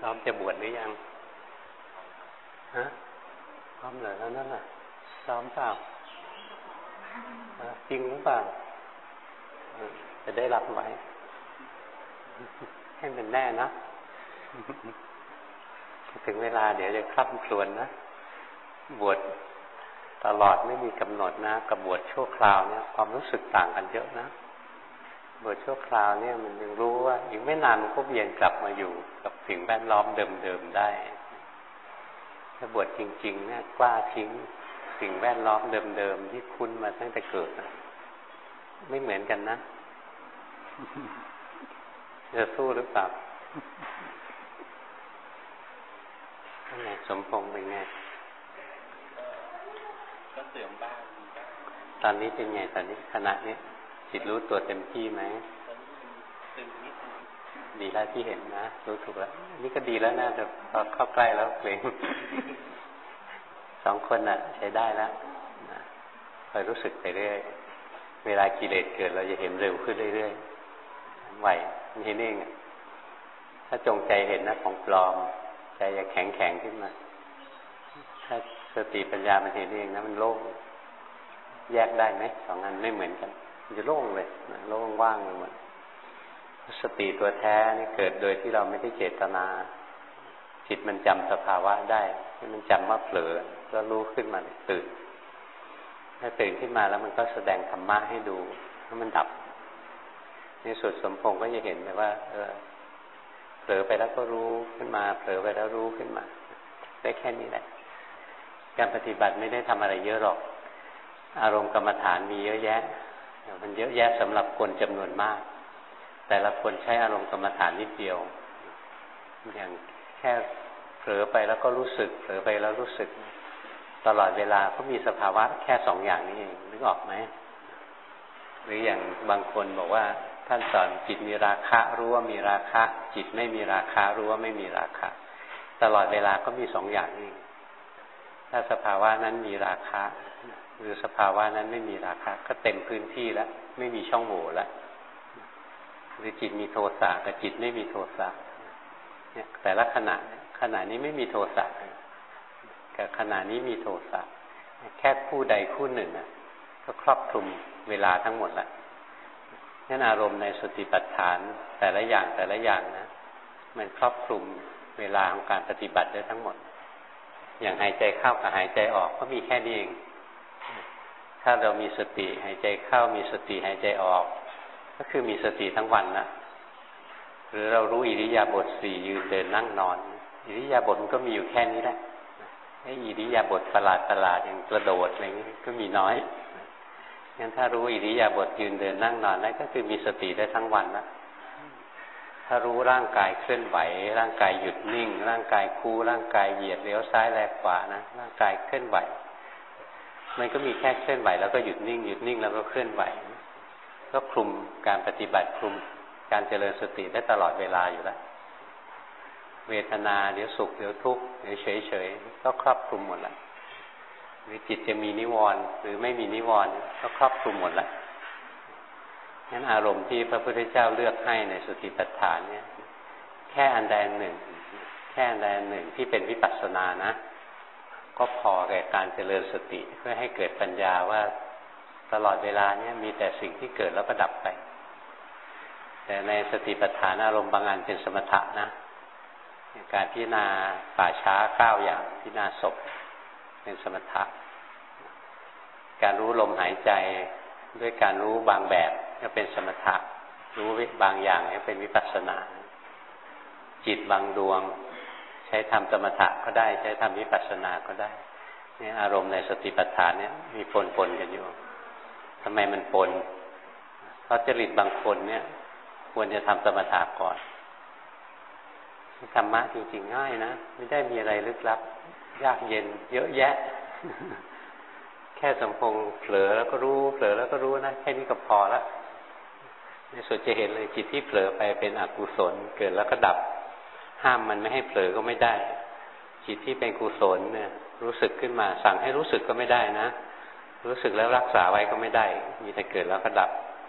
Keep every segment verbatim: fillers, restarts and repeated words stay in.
พร้อมจะบวชหรือยังฮะพร้อมเหรอแล้วนั่นน่ะซ้อมเปล่าจริงหรือเปล่าจะได้รับไว้ให้มันแน่นะถึงเวลาเดี๋ยวจะคร่ำครวญนะบวชตลอดไม่มีกำหนดนะกับบวชชั่วคราวเนี่ยความรู้สึกต่างกันเยอะนะบวชชั่วคราวเนี่ยมันยังรู้ว่าอีกไม่นานมันก็เวียนกลับมาอยู่กับสิ่งแวดล้อมเดิมๆได้ถ้าบวชจริงๆเนี่ยกล้าทิ้งสิ่งแวดล้อมเดิมๆที่คุ้นมาตั้งแต่เกิดนะไม่เหมือนกันนะจะสู้หรือเปล่าไงสมพงษ์เป็นไงก็เสื่อมบ้างตอนนี้เป็นไงตอนนี้ขณะนี้จิตรู้ตัวเต็มที่ไหมตึงนิดดีแล้วที่เห็นนะรู้ถูกแล้วนี่ก็ดีแล้วน่าจะพอเข้าใกล้แล้วเกรงสองคนน่ะใช้ได้แล้วคอยรู้สึกไปเรื่อยเวลากิเลสเกิดเราจะเห็นเร็วขึ้นเรื่อยๆไหวมันเห็นเองถ้าจงใจเห็นนะของปลอมใจจะแข็งแข็งขึ้นมาถ้าสติปัญญามันเห็นเองนะมันโล่งแยกได้ไหมสองอันไม่เหมือนกันมันจะโล่งเลยโล่งว่างไปหมดสติตัวแท้นี่เกิดโดยที่เราไม่ได้เจตนาจิตมันจำสภาวะได้ที่มันจำว่าเผลอก็รู้ขึ้นมาตื่นถ้าตื่นขึ้นมาแล้วมันก็แสดงธรรมะให้ดูแล้วมันดับในสุดสมพงษ์ก็จะเห็นเลยว่าเออเผลอไปแล้วก็รู้ขึ้นมาเผลอไปแล้วรู้ขึ้นมาได้แค่นี้แหละการปฏิบัติไม่ได้ทำอะไรเยอะหรอกอารมณ์กรรมฐานมีเยอะแยะมันเยอะแยะสำหรับคนจำนวนมากแต่ละคนใช้อารมณ์กรรมฐานนิดเดียวอย่างแค่เผลอไปแล้วก็รู้สึกเผลอไปแล้วรู้สึกตลอดเวลาก็มีสภาวะแค่สองอย่างนี้เองนึกออกไหมหรืออย่างบางคนบอกว่าท่านสอนจิตมีราคะรู้ว่ามีราคะจิตไม่มีราคะรู้ว่าไม่มีราคะตลอดเวลาก็มีสองอย่างนี้ถ้าสภาวะนั้นมีราคะหรือสภาวะนั้นไม่มีราคะก็เต็มพื้นที่แล้วไม่มีช่องโหว่แล้วหรือจิตมีโทสะแต่จิตไม่มีโทสะเนี่ยแต่ละขณะขณะนี้ไม่มีโทสะกับขณะนี้มีโทสะแค่คู่ใดคู่หนึ่งอ่ะก็ครอบคลุมเวลาทั้งหมดละนั่นอารมณ์ในสติปัฏฐานแต่ละอย่างแต่ละอย่างนะมันครอบคลุมเวลาของการปฏิบัติได้ทั้งหมดอย่างหายใจเข้ากับหายใจออกก็มีแค่นี้เองถ้าเรามีสติหายใจเข้ามีสติหายใจออกก็คือมีสติทั้งวันนะหรือเรารู้อิริยาบถสี่ยืนเดินนั่งนอนอิริยาบถมันก็มีอยู่แค่นี้แหละไอ้อิริยาบถประหลาดประหลาดอย่างกระโดดอะไรนี้ก็มีน้อยงั้นถ้ารู้อิริยาบถยืนเดินนั่งนอนนั่นก็คือมีสติได้ทั้งวันนะถ้ารู้ร่างกายเคลื่อนไหวร่างกายหยุดนิ่งร่างกายคู่ร่างกายเหยียดเลี้ยวซ้ายแลขวานะร่างกายเคลื่อนไหวมันก็มีแค่เคลื่อนไหวแล้วก็หยุดนิ่งหยุดนิ่งแล้วก็เคลื่อนไหวก็คลุมการปฏิบัติคลุมการเจริญสติได้ตลอดเวลาอยู่แล้วเวทนาเดี๋ยวสุขเดี๋ยวทุกข์เดี๋ยวเฉยเฉยก็ครอบคลุมหมดแล้วหรือจิตจะมีนิวรณ์หรือไม่มีนิวรณ์ก็ครอบคลุมหมดแล้วงั้นอารมณ์ที่พระพุทธเจ้าเลือกให้ในสติปัฏฐานเนี่ยแค่อันใดอันหนึ่งแค่อันใดอันหนึ่งที่เป็นวิปัสสนานะก็พอแก่การเจริญสติเพื่อให้เกิดปัญญาว่าตลอดเวลาเนี่ยมีแต่สิ่งที่เกิดแล้วก็ดับไปแต่ในสติปัฏฐานอารมณ์บางอันเป็นสมถะนะการพิจารณาป่าช้าเก้าอย่างพิจารณาศพเป็นสมถะการรู้ลมหายใจด้วยการรู้บางแบบก็เป็นสมถะรู้บางอย่างก็เป็นวิปัสสนาจิตบางดวงใช้ทำสมถะก็ได้ใช้ทำวิปัสสนาก็ได้นี่อารมณ์ในสติปัฏฐานเนี่ยมีปนๆกันอยู่ทำไมมันปนเพราะจริตบางคนเนี่ยควรจะทำสมถะก่อนธรรมะจริงๆง่ายนะไม่ได้มีอะไรลึกลับยากเย็นเยอะแยะแค่สมพงษ์เผลอแล้วก็รู้เผลอแล้วก็รู้นะแค่นี้ก็พอละในสุดจะเห็นเลยจิตที่เผลอไปเป็นอกุศลเกิดแล้วก็ดับห้ามมันไม่ให้เผลอก็ไม่ได้จิตที่เป็นกุศลเนี่ยรู้สึกขึ้นมาสั่งให้รู้สึกก็ไม่ได้นะรู้สึกแล้วรักษาไว้ก็ไม่ได้มีแต่เกิดแล้วก็ดับ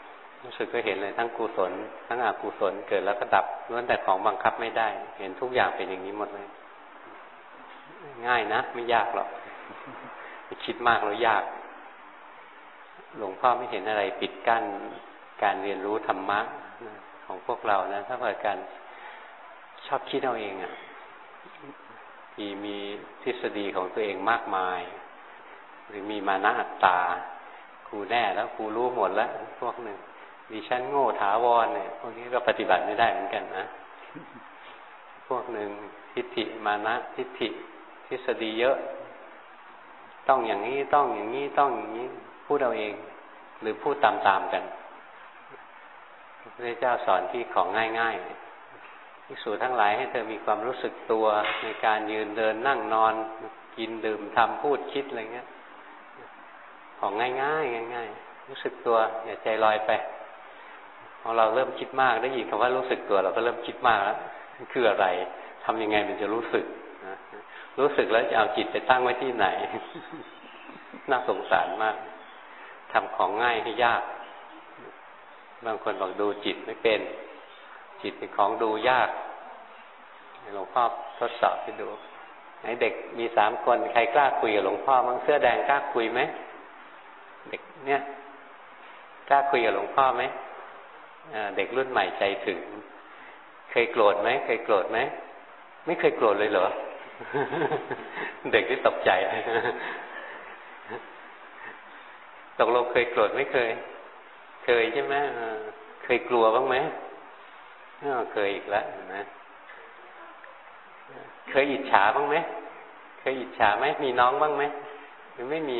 รู้สึกก็เห็นเลยทั้งกุศลทั้งอกุศลเกิดแล้วก็ดับล้วนแต่ของบังคับไม่ได้เห็นทุกอย่างเป็นอย่างนี้หมดเลยง่ายนะไม่ยากหรอกคิดมากแล้วยากหลวงพ่อไม่เห็นอะไรปิดกั้นการเรียนรู้ธรรมะของพวกเรานะถ้าเกิดการชอบคิดเอาเองอ่ะที่มีทฤษฎีของตัวเองมากมายหรือมีมานะอัตตาครูแน่แล้วครูรู้หมดแล้วพวกหนึ่งดิฉันโง่ถาวรเนี่ยพวกนี้ก็ปฏิบัติไม่ได้เหมือนกันนะพวกหนึ่งทิฏฐิมานะทิฏฐิทฤษฎีเยอะต้องอย่างนี้ต้องอย่างนี้ต้องอย่างนี้พูดเอาเองหรือพูดตามๆกันพระพุทธเจ้าสอนที่ของง่ายๆภิกษุทั้งหลายให้เธอมีความรู้สึกตัวในการยืนเดินนั่งนอนกินดื่มทำพูดคิดอะไรเงี้ยของง่ายๆง่ายๆรู้สึกตัวอย่าใจลอยไปพอเราเริ่มคิดมากได้ยินคำว่ารู้สึกตัวเราก็เริ่มคิดมากแล้วคืออะไรทำยังไงมันจะรู้สึกรู้สึกแล้วจะเอาจิตไปตั้งไว้ที่ไหนน่าสงสารมากทำของง่ายให้ยากบางคนบอกดูจิตไม่เป็นจิตเป็นของดูยากหลวงพ่อทดสอบให้ดูไอ้เด็กมีสามคนใครกล้าคุยกับหลวงพ่อมั้งเสื้อแดงกล้าคุยไหมเด็กเนี่ยกล้าคุยกับหลวงพ่อไหมเด็กรุ่นใหม่ใจถึงเคยโกรธไหมเคยโกรธไหมไม่เคยโกรธเลยเหรอ เด็กที่ตกใจ ตกลงเคยโกรธไม่เคยเคยใช่ไหมเคยกลัวบ้างไหมเคยอีกแล้วนะเคยอิจฉาบ้างไหมเคยอิจฉาไหมมีน้องบ้างไหมหรือไม่มี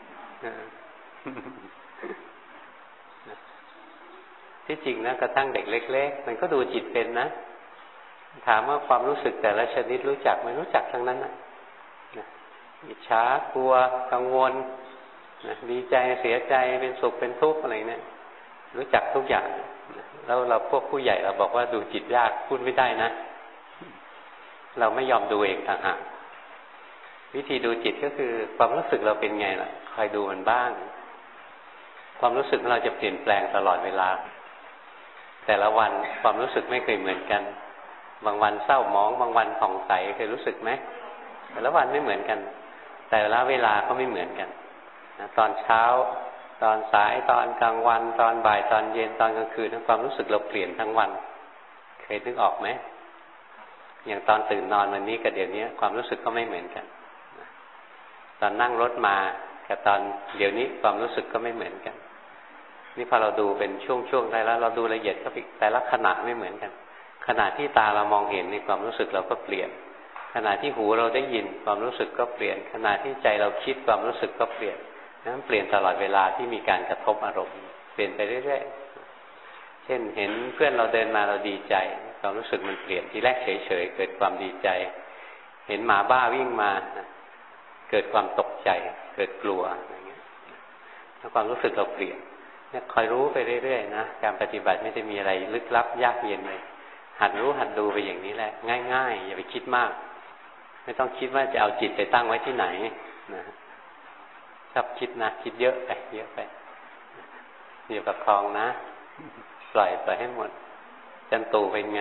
ที่จริงนะกระทั่งเด็กเล็กๆมันก็ดูจิตเป็นนะถามว่าความรู้สึกแต่ละชนิดรู้จักไหมรู้จักทั้งนั้นนะอิจฉากลัวกังวลนะดีใจเสียใจเป็นสุขเป็นทุกข์อะไรเนี่ยรู้จักทุกอย่างแล้วเราพวกผู้ใหญ่เราบอกว่าดูจิตยากพูดไม่ได้นะเราไม่ยอมดูเองต่างหากวิธีดูจิตก็คือความรู้สึกเราเป็นไงล่ะคอยดูมันบ้างความรู้สึกของเราจะเปลี่ยนแปลงตลอดเวลาแต่ละวันความรู้สึกไม่เคยเหมือนกันบางวันเศร้าหมองบางวันผ่องใสเคยรู้สึกไหมแต่ละวันไม่เหมือนกันแต่ละเวลาก็ไม่เหมือนกันนะตอนเช้าตอนสายตอนกลางวันตอนบ่ายตอนเย็นตอนกลางคืนความรู้สึกเราเปลี่ยนทั้งวันเคยนึกออกไหมอย่างตอนตื่นนอนวันนี้กับเดี๋ยวนี้ความรู้สึกก็ไม่เหมือนกันตอนนั่งรถมากับตอนเดี๋ยวนี้ความรู้สึกก็ไม่เหมือนกันนี่พอเราดูเป็นช่วงๆได้แล้วเราดูละเอียดก็แต่ละขณะไม่เหมือนกันขณะที่ตาเรามองเห็นในความรู้สึกเราก็เปลี่ยนขณะที่หูเราได้ยินความรู้สึกก็เปลี่ยนขณะที่ใจเราคิดความรู้สึกก็เปลี่ยนนั้นเปลี่ยนตลอดเวลาที่มีการกระทบอารมณ์เปลี่ยนไปเรื่อยๆเช่นเห็นเพื่อนเราเดินมาเราดีใจความรู้สึกมันเปลี่ยนทีแรกเฉยๆเกิดความดีใจเห็นหมาบ้าวิ่งมาเกิดความตกใจเกิดกลัวอะไรเงี้ยแล้วความรู้สึกเราเปลี่ยนเนี่ยคอยรู้ไปเรื่อยๆนะการปฏิบัติไม่ได้มีอะไรลึกลับยากเย็นเลยหัดรู้หัดดูไปอย่างนี้แหละง่ายๆอย่าไปคิดมากไม่ต้องคิดว่าจะเอาจิตไปตั้งไว้ที่ไหนนะชอบคิดนะคิดเยอะไปเยอะไปอย่าประคองนะปล่อยไปให้หมดจันตูเป็นไง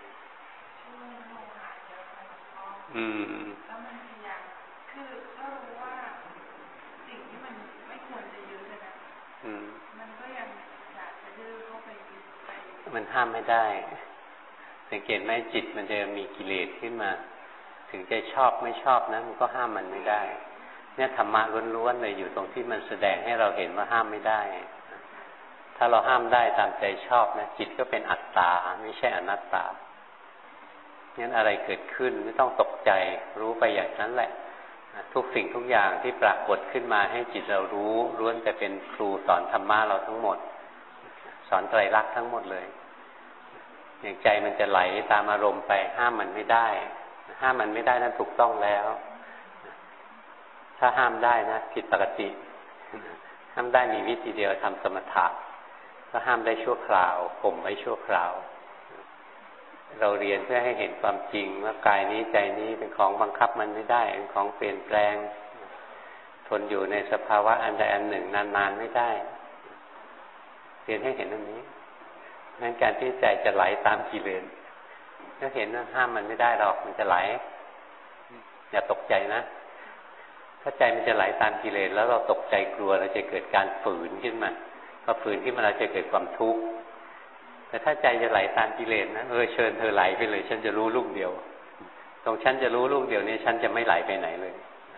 อืมคือก็รู้ว่าสิ่งที่มันไม่ควรจะยื้อใช่ไหมมันก็ยังอยากจะยื้อเข้าไปไปมันห้ามไม่ได้สังเกตไหมจิตมันจะมีกิเลสขึ้นมาถึงจะชอบไม่ชอบนะมันก็ห้ามมันไม่ได้เนี่ยธรรมะล้วนๆเลยอยู่ตรงที่มันแสดงให้เราเห็นว่าห้ามไม่ได้ถ้าเราห้ามได้ตามใจชอบนะจิตก็เป็นอัตตาไม่ใช่อนัตตางั้นอะไรเกิดขึ้นไม่ต้องตกใจรู้ไปอย่างนั้นแหละทุกสิ่งทุกอย่างที่ปรากฏขึ้นมาให้จิตเรารู้ล้วนแต่เป็นครูสอนธรรมะเราทั้งหมดสอนไตรลักษณ์ทั้งหมดเลยอย่างใจมันจะไหลตามอารมณ์ไปห้ามมันไม่ได้ห้ามมันไม่ได้นั้นถูกต้องแล้วถ้าห้ามได้นะผิดปกติห้ามได้มีวิธีเดียวทำสมถะก็ห้ามได้ชั่วคราวข่มไว้ชั่วคราวเราเรียนเพื่อให้เห็นความจริงว่ากายนี้ใจนี้เป็นของบังคับมันไม่ได้เป็นของเปลี่ยนแปลงทนอยู่ในสภาวะอันใดอันหนึ่งนานๆไม่ได้เรียนให้เห็นอันนี้งั้นการที่ใจจะไหลตามกิเลสถ้าเห็นว่าห้ามมันไม่ได้หรอกมันจะไหลอย่าตกใจนะถ้าใจมันจะไหลตามกิเลสแล้วเราตกใจกลัวเราจะเกิดการฝืนขึ้นมาพอฝืนขึ้นมาเราจะเกิดความทุกข์แต่ถ้าใจจะไหลตามกิเลสนะเออเชิญเธอไหลไปเลยฉันจะรู้ลูกเดียวตรงฉันจะรู้ลูกเดียวนี้ฉันจะไม่ไหลไปไหนเลย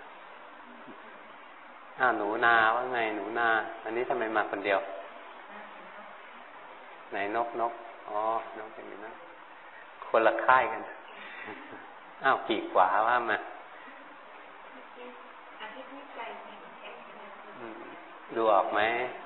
อ้าวหนูนาว่าไงหนูนาอันนี้ทำไมมาคนเดียวไหนนกนกอ๋อนกเป็นอย่างนั้นคนละค่ายกันอ้าวกี่กว่าว่ามาดูออกไหม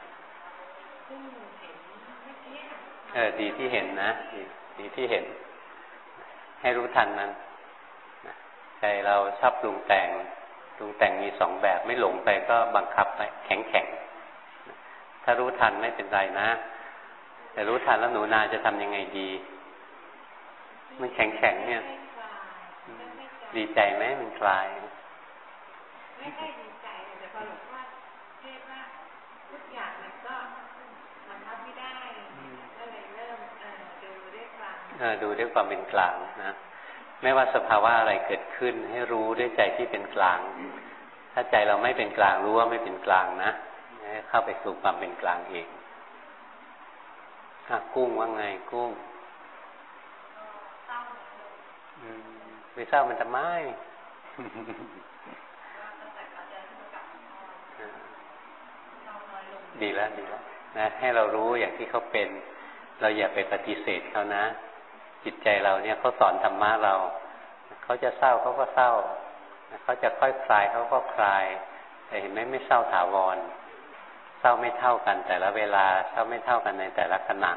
เออดีที่เห็นนะดีดีที่เห็นให้รู้ทันมันใจเราชอบปรุงแต่งปรุงแต่งมีสองแบบไม่หลงไปก็บังคับไปแข็งแข็งถ้ารู้ทันไม่เป็นไรนะแต่รู้ทันแล้วหนูนาจะทำยังไงดีมันแข็งแข็งเนี่ยดีใจไหมมันคลายไม่ใช่ดีใจแต่พอหลวงพ่อเทศว่าทุกอย่างมันก็มันรับไม่ได้ก็เลยเริ่มเออดูด้วยความเออดูด้วยความเป็นกลางนะไม่ว่าสภาวะอะไรเกิดขึ้นให้รู้ด้วยใจที่เป็นกลางถ้าใจเราไม่เป็นกลางรู้ว่าไม่เป็นกลางนะให้เข้าไปสู่ความเป็นกลางเองอ่ะกุ้งว่าไงกุ้งไม่เศร้ามันจะไม่ดีแล้วดีแล้วนะให้เรารู้อย่างที่เขาเป็นเราอย่าไปปฏิเสธเขานะจิตใจเราเนี่ยเขาสอนธรรมะเราเขาจะเศร้าเขาก็เศร้าเขาจะค่อยคลายเขาก็คลายแต่เห็นไหมไม่เศร้าถาวรเศร้าไม่เท่ากันแต่ละเวลาเศร้าไม่เท่ากันในแต่ละขณะ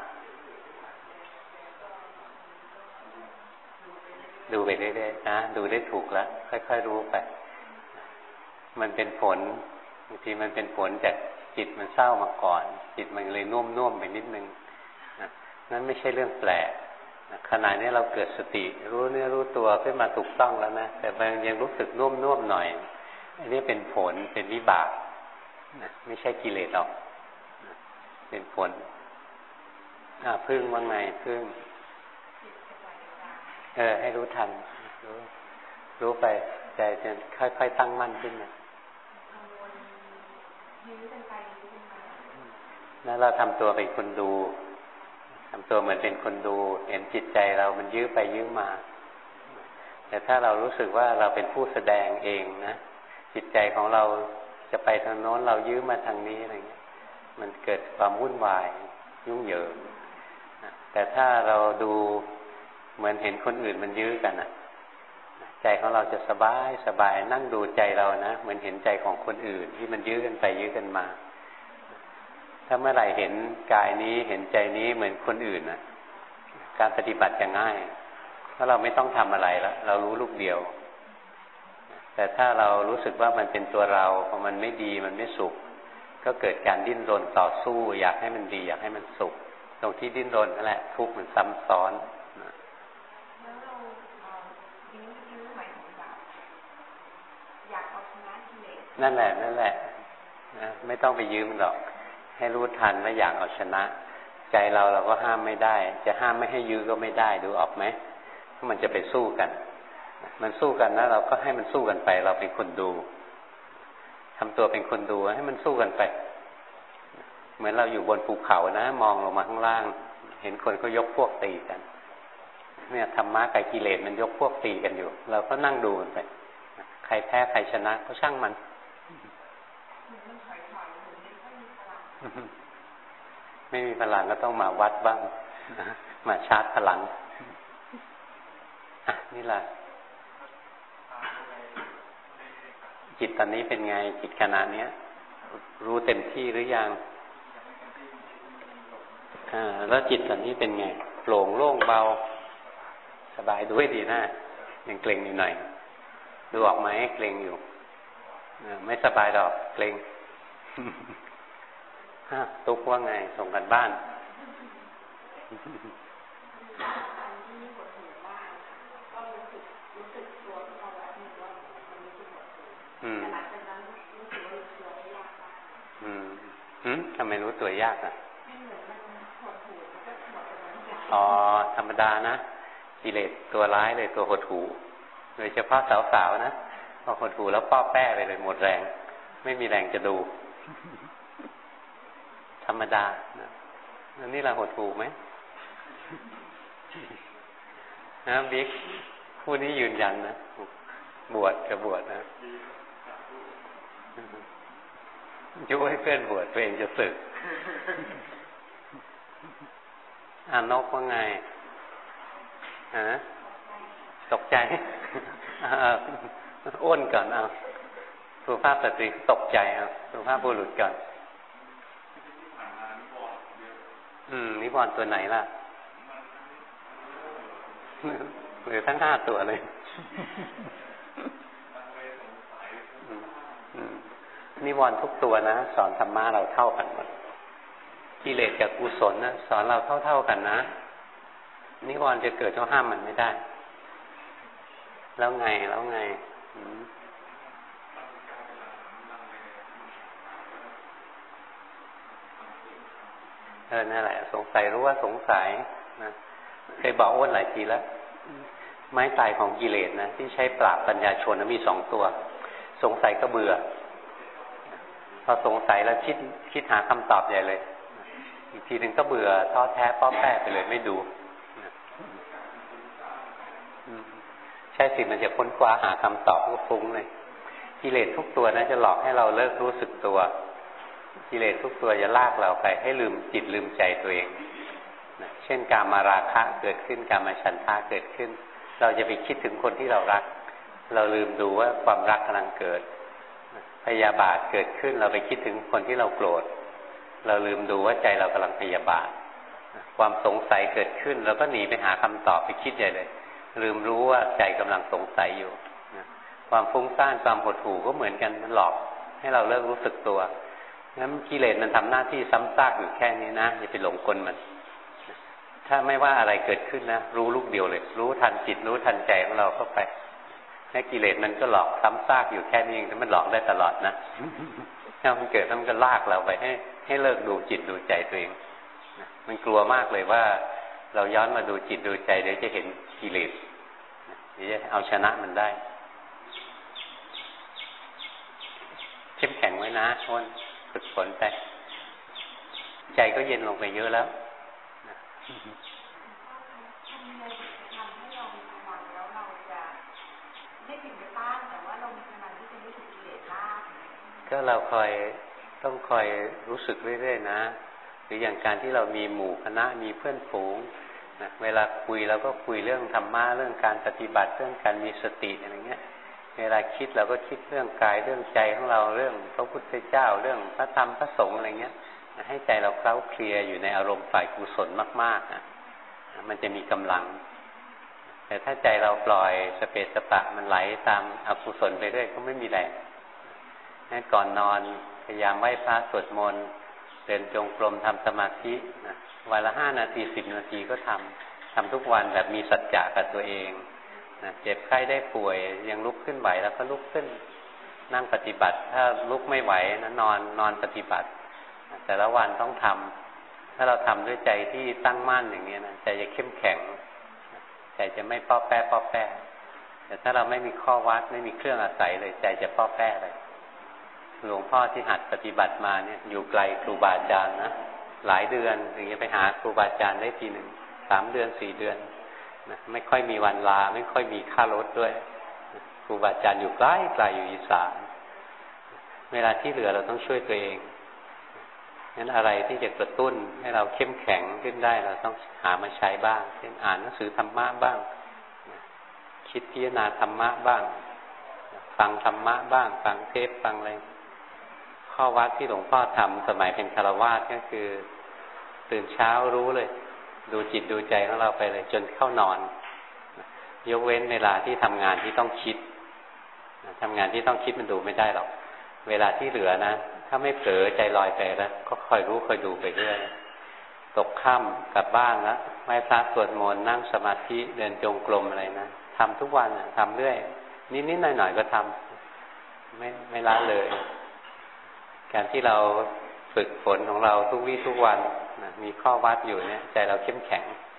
ดูไปเรื่อยๆนะดูได้ถูกแล้วค่อยๆรู้ไปมันเป็นผลบางทีมันเป็นผลจากจิตมันเศร้ามาก่อนจิตมันเลยน่วมๆไปนิดนึงนะนั่นไม่ใช่เรื่องแปลกขณะนี้เราเกิดสติรู้เนื้อรู้ตัวขึ้นมาถูกต้องแล้วนะแต่มันยังรู้สึกน่วมๆหน่อยอันนี้เป็นผลเป็นวิบากนะไม่ใช่กิเลสหรอกนะเป็นผลอ่าพึ่งว่าไงพึ่งเออให้รู้ทันรู้รู้ไปใจจะค่อยๆตั้งมั่นขึ้นนะแล้วเราทำตัวเป็นคนดูทำตัวเหมือนเป็นคนดูเห็นจิตใจเรามันยื้อไปยื้อมาแต่ถ้าเรารู้สึกว่าเราเป็นผู้แสดงเองนะจิตใจของเราจะไปทางโน้นเรายื้อมาทางนี้อะไรเงี้ยมันเกิดความวุ่นวายยุ่งเหยิงแต่ถ้าเราดูเหมือนเห็นคนอื่นมันยื้อกันอ่ะใจของเราจะสบายสบายนั่งดูใจเรานะเหมือนเห็นใจของคนอื่นที่มันยื้อกันไปยื้อกันมาถ้าเมื่อไหร่เห็นกายนี้เห็นใจนี้เหมือนคนอื่นน่ะการปฏิบัติจะง่ายเพราะเราไม่ต้องทำอะไรแล้วเรารู้ลูกเดียวแต่ถ้าเรารู้สึกว่ามันเป็นตัวเราพอมันไม่ดีมันไม่สุขก็เกิดการดิ้นรนต่อสู้อยากให้มันดีอยากให้มันสุขตรงที่ดิ้นรนนั่นแหละทุกข์มันซ้ำซ้อนแล้วเรายื้อยื้อหมายถึงแบบอยากเอาชนะกิเลสนั่นแหละนั่นแหละนะไม่ต้องไปยื้อมันหรอกให้รู้ทันว่าอยากเอาชนะใจเราเราก็ห้ามไม่ได้จะห้ามไม่ให้ยื้อก็ไม่ได้ดูออกไหมมันจะไปสู้กันมันสู้กันนะเราก็ให้มันสู้กันไปเราเป็นคนดูทำตัวเป็นคนดูให้มันสู้กันไปเหมือนเราอยู่บนภูเขานะมองลงมาข้างล่างเห็นคนเขายกพวกตีกันเนี่ยธรรมะกับกิเลสมันยกพวกตีกันอยู่เราก็นั่งดูมันไปใครแพ้ใครชนะก็ช่างมันไม่มีพลังก็ต้องมาวัดบ้างมาชาร์จพลังอ่ะนี่แหละจิตตอนนี้เป็นไงจิตขณะนี้รู้เต็มที่หรือยังอ่าแล้วจิตตอนนี้เป็นไงโปร่งโล่งเบาสบายดูให้ดีนะยังเกร็งอยู่หน่อยดูออกไหมเกร็งอยู่ไม่สบายดอกเกร็งตุ๊กว่าไงส่งกันบ้านอืมอืมหืมทำไมรู้ตัวยากอ่ะเหมือนมันอ๋อธรรมดานะกิเลสตัวร้ายเลยตัวหดหู่โดยเฉพาะสาวๆนะพอหดหู่แล้วป้อแป้ไปเลยหมดแรงไม่มีแรงจะดูธรรมดานะนี่เราหดหู่ไหมนะบิ๊กผู้นี้ยืนยันนะบวชกับบวชนะยุให้เพื่อนบวชตัวเองจะสึกอ่านนกว่าไงฮะตกใจอ้วนก่อนเอาสุภาพสตรีตกใจเอาสุภาพบุรุษก่อนอืมนิวรณ์ตัวไหนล่ะหรือทั้งห้าตัวเลยนิวรณ์ทุกตัวนะสอนธรรมะเราเท่ากันหมดกิเลสกับกุศลนะสอนเราเท่าๆกันนะนิวรณ์จะเกิดก็ห้ามมันไม่ได้แล้วไงแล้วไงเออนั่นแหละสงสัยรู้ว่าสงสัยนะเคยบอกอ้วนหลายทีแล้วไม้ตายของกิเลสนะที่ใช้ปราบปัญญาชนนะมีสองตัวสงสัยก็เบื่อพอสงสัยแล้วคิดคิดหาคำตอบใหญ่เลยอีกทีหนึ่งก็เบื่อท้อแท้ป้อแป้ไปเลยไม่ดูใช่สิมันจะค้นคว้าหาคำตอบก็ฟุ้งเลยกิเลสทุกตัวนะจะหลอกให้เราเลิกรู้สึกตัวกิเลสทุกตัวจะลากเราไปให้ลืมจิตลืมใจตัวเองเช่นกามาราคะเกิดขึ้นกามาฉันทะเกิดขึ้นเราจะไปคิดถึงคนที่เรารักเราลืมดูว่าความรักกำลังเกิดพยาบาทเกิดขึ้นเราไปคิดถึงคนที่เราโกรธเราลืมดูว่าใจเรากำลังพยาบาทความสงสัยเกิดขึ้นเราก็หนีไปหาคำตอบไปคิดใหญ่เลยลืมรู้ว่าใจกำลังสงสัยอยู่ความฟุ้งซ่านความหดหู่ก็เหมือนกันมันหลอกให้เราเลิกรู้สึกตัวงั้นกิเลสมันทำหน้าที่ซ้ำซากอยู่แค่นี้นะอย่าไปหลงกลมันถ้าไม่ว่าอะไรเกิดขึ้นนะรู้ลูกเดียวเลยรู้ทันจิตรู้ทันใจของเราเข้าไปแค่กิเลสมันก็หลอกซ้ำซากอยู่แค่นี้เองแต่มันหลอกได้ตลอดนะถ้ามันเกิดแล้วมันก็ลากเราไปให้ให้เลิกดูจิตดูใจตัวเองมันกลัวมากเลยว่าเราย้อนมาดูจิตดูใจเดี๋ยวจะเห็นกิเลสเดี๋ยวจะเอาชนะมันได้เข้มแข็งไว้นะคนฝึกฝนไปใจก็เย็นลงไปเยอะแล้วก็เราคอยต้องคอยรู้สึกเรื่อยๆนะหรืออย่างการที่เรามีหมู่คณะมีเพื่อนฝูงนะเวลาคุยเราก็คุยเรื่องธรรมะเรื่องการปฏิบัติเรื่องการมีสติอะไรเงี้ยเวลาคิดเราก็คิดเรื่องกายเรื่องใจของเราเรื่องพระพุทธเจ้าเรื่องพระธรรมพระสงฆ์อะไรเงี้ยให้ใจเราเคล้าเคลียอยู่ในอารมณ์ฝ่ายกุศลมากๆนะมันจะมีกำลังแต่ถ้าใจเราปล่อยสเปสสปะมันไหลตามอกุศลไปเรื่อยก็ไม่มีแรงงั้นก่อนนอนพยายามไหว้พระสวดมนต์เดินจงกรมทำสมาธินะวันละห้านาทีสิบนาทีก็ทำทำทุกวันแบบมีสัจจะกับตัวเองนะเจ็บไข้ได้ป่วยยังลุกขึ้นไหวแล้วก็ลุกขึ้นนั่งปฏิบัติถ้าลุกไม่ไหวนะนอนนอนปฏิบัติแต่ละวันต้องทำถ้าเราทำด้วยใจที่ตั้งมั่นอย่างนี้นะใจจะเข้มแข็งใจจะไม่ป้อแป้ป้อแป้แต่ถ้าเราไม่มีข้อวัดไม่มีเครื่องอาศัยเลยใจจะป้อแป้เลยหลวงพ่อที่หัดปฏิบัติมาเนี่ยอยู่ไกลครูบาอาจารย์นะหลายเดือนถึงจะไปหาครูบาอาจารย์ได้ทีหนึ่งสามเดือนสี่เดือนนะไม่ค่อยมีวันลาไม่ค่อยมีค่ารถด้วยครูบาอาจารย์อยู่ใกล้ไกลอยู่อีสานเวลาที่เหลือเราต้องช่วยตัวเองงั้นอะไรที่จะกระตุ้นให้เราเข้มแข็งขึ้นได้เราต้องหามาใช้บ้างเช่นอ่านหนังสือธรรมะบ้างคิดพิจารณาธรรมะบ้างฟังธรรมะบ้างฟังเทศฟังอะไรข้อวัดที่หลวงพ่อทำสมัยเป็นฆราวาสก็คือตื่นเช้ารู้เลยดูจิตดูใจของเราไปเลยจนเข้านอนยกเว้นเวลาที่ทำงานที่ต้องคิดทำงานที่ต้องคิดมันดูไม่ได้หรอกเวลาที่เหลือนะถ้าไม่เผลอใจลอยไปแล้วก็คอยรู้คอยดูไปเรื่อยตกค่ำกลับบ้านแล้วไหว้พระสวดมนต์นั่งสมาธิเดินจงกรมอะไรนะทำทุกวันทำเรื่อยนิดๆหน่อยๆก็ทำไม่ไม่ละเลยการที่เราฝึกฝนของเราทุกวี่ทุกวันนะมีข้อวัดอยู่เนี่ยใจเราเข้มแข็ง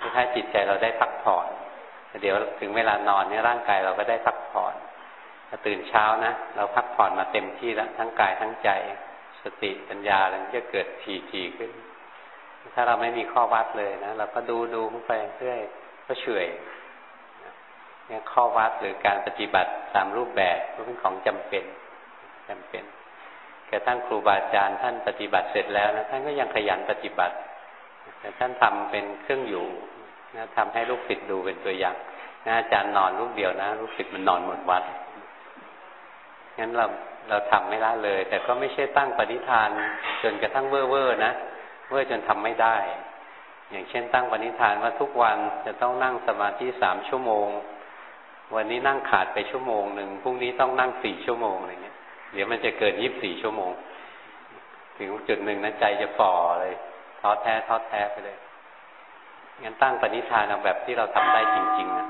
ถ้าจิตใจเราได้พักผ่อนเดี๋ยวถึงเวลานอนเนี่ยร่างกายเราก็ได้พักผ่อนตื่นเช้านะเราพักผ่อนมาเต็มที่แล้วทั้งกายทั้งใจสติปัญญาอะไรมันจะเกิดทีทีขึ้นถ้าเราไม่มีข้อวัดเลยนะเราก็ดูดูไปเรื่อยก็เฉยเนี่ยข้อวัดหรือการปฏิบัติตามรูปแบบก็เป็นของจำเป็นจำเป็นแต่ท่านครูบาอาจารย์ท่านปฏิบัติเสร็จแล้วนะท่านก็ยังขยันปฏิบัติแต่ท่านทำเป็นเครื่องอยู่นะทำให้ลูกศิษย์ดูเป็นตัวอย่างนะอาจารย์นอนลูกเดียวนะลูกศิษย์มันนอนหมดวัดงั้นเราเราทำไม่ละเลยแต่ก็ไม่ใช่ตั้งปณิธานจนกระทั่งเว่อร์ๆนะเว่อร์จนทำไม่ได้อย่างเช่นตั้งปณิธานว่าทุกวันจะต้องนั่งสมาธิสามชั่วโมงวันนี้นั่งขาดไปชั่วโมงหนึ่งพรุ่งนี้ต้องนั่งสี่ชั่วโมงอะไรเงี้ยเดี๋ยวมันจะเกินยี่สิบสี่ชั่วโมงถึงจุดหนึ่งนะใจจะฝ่อเลยท้อแท้ท้อแท้ไปเลยงั้นตั้งปณิธานเอาแบบที่เราทำได้จริงๆนะ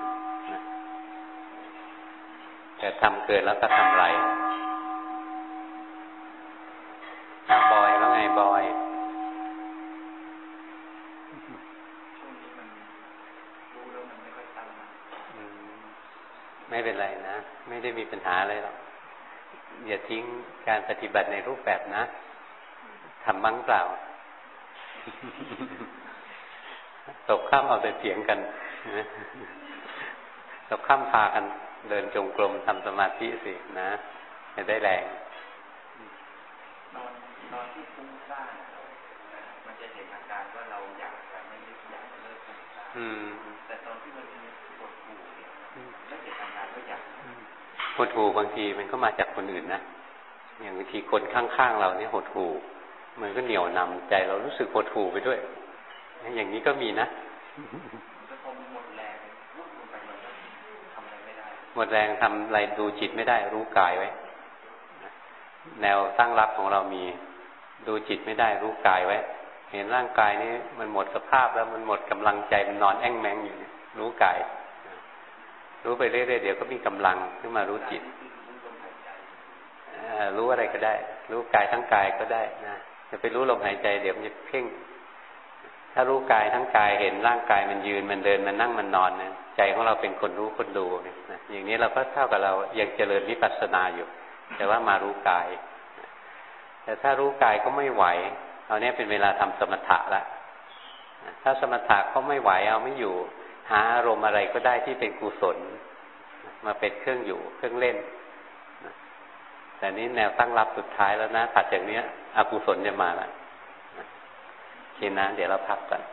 แต่ทำเกินแล้วก็ทำไรบอยแล้วไงบอยช่วงนี้มันรู้แล้วมันไม่ค่อยตั้งนะไม่เป็นไรนะไม่ได้มีปัญหาอะไรหรอกอย่าทิ้งการปฏิบัติในรูปแบบนะทำบ้างเปล่าตกข้ามเอาแต่เถียงกันตกข้ามพากันเดินจงกรมทำสมาธิสินะจะได้แรงนอนนอนที่ฟุ้งซ่านมันจะเห็นอาการว่าเราอยากจะไม่ยึดอยากจะเลิกฟุ้งซ่านแต่ตอนที่มันปวดหูเนี่ยไม่เห็นอาการว่าอยากหดหูบางทีมันก็มาจากคนอื่นนะอย่างบางทีคนข้างๆเราเนี่ยหดหูมันก็เหนี่ยวนำใจเรารู้สึกหดหูไปด้วยอย่างนี้ก็มีนะหมดแรงลุกลงไปมันทำอะไรไม่ได้หมดแรงทำอะไรดูจิตไม่ได้รู้กายไว้แนวตั้งรับของเรามีดูจิตไม่ได้รู้กายไว้เห็นร่างกายนี้มันหมดสภาพแล้วมันหมดกำลังใจมันนอนแอ่งแมงอยู่รู้กายรู้ไปเรื่อยๆเดี๋ยวก็มีกำลังขึ้นมารู้จิตรู้อะไรก็ได้รู้กายทั้งกายก็ได้นะจะไปรู้ลมหายใจเดี๋ยวมันจะเพ่งถ้ารู้กายทั้งกายเห็นร่างกายมันยืนมันเดินมันนั่งมันนอนนะใจของเราเป็นคนรู้คนดูเนี่ยนะอย่างนี้เราก็เท่ากับเรายังเจริญวิปัสสนาอยู่แต่ว่ามารู้กายแต่ถ้ารู้กายก็ไม่ไหวเอาเนี้ยเป็นเวลาทำสมถะละถ้าสมถะเขาไม่ไหวเอาไม่อยู่หาอารมณ์อะไรก็ได้ที่เป็นกุศลมาเป็นเครื่องอยู่เครื่องเล่นแต่นี้แนวตั้งรับสุดท้ายแล้วนะถัดจากนี้อกุศลจะมาแล้วโอเคนะเดี๋ยวเราพักก่อน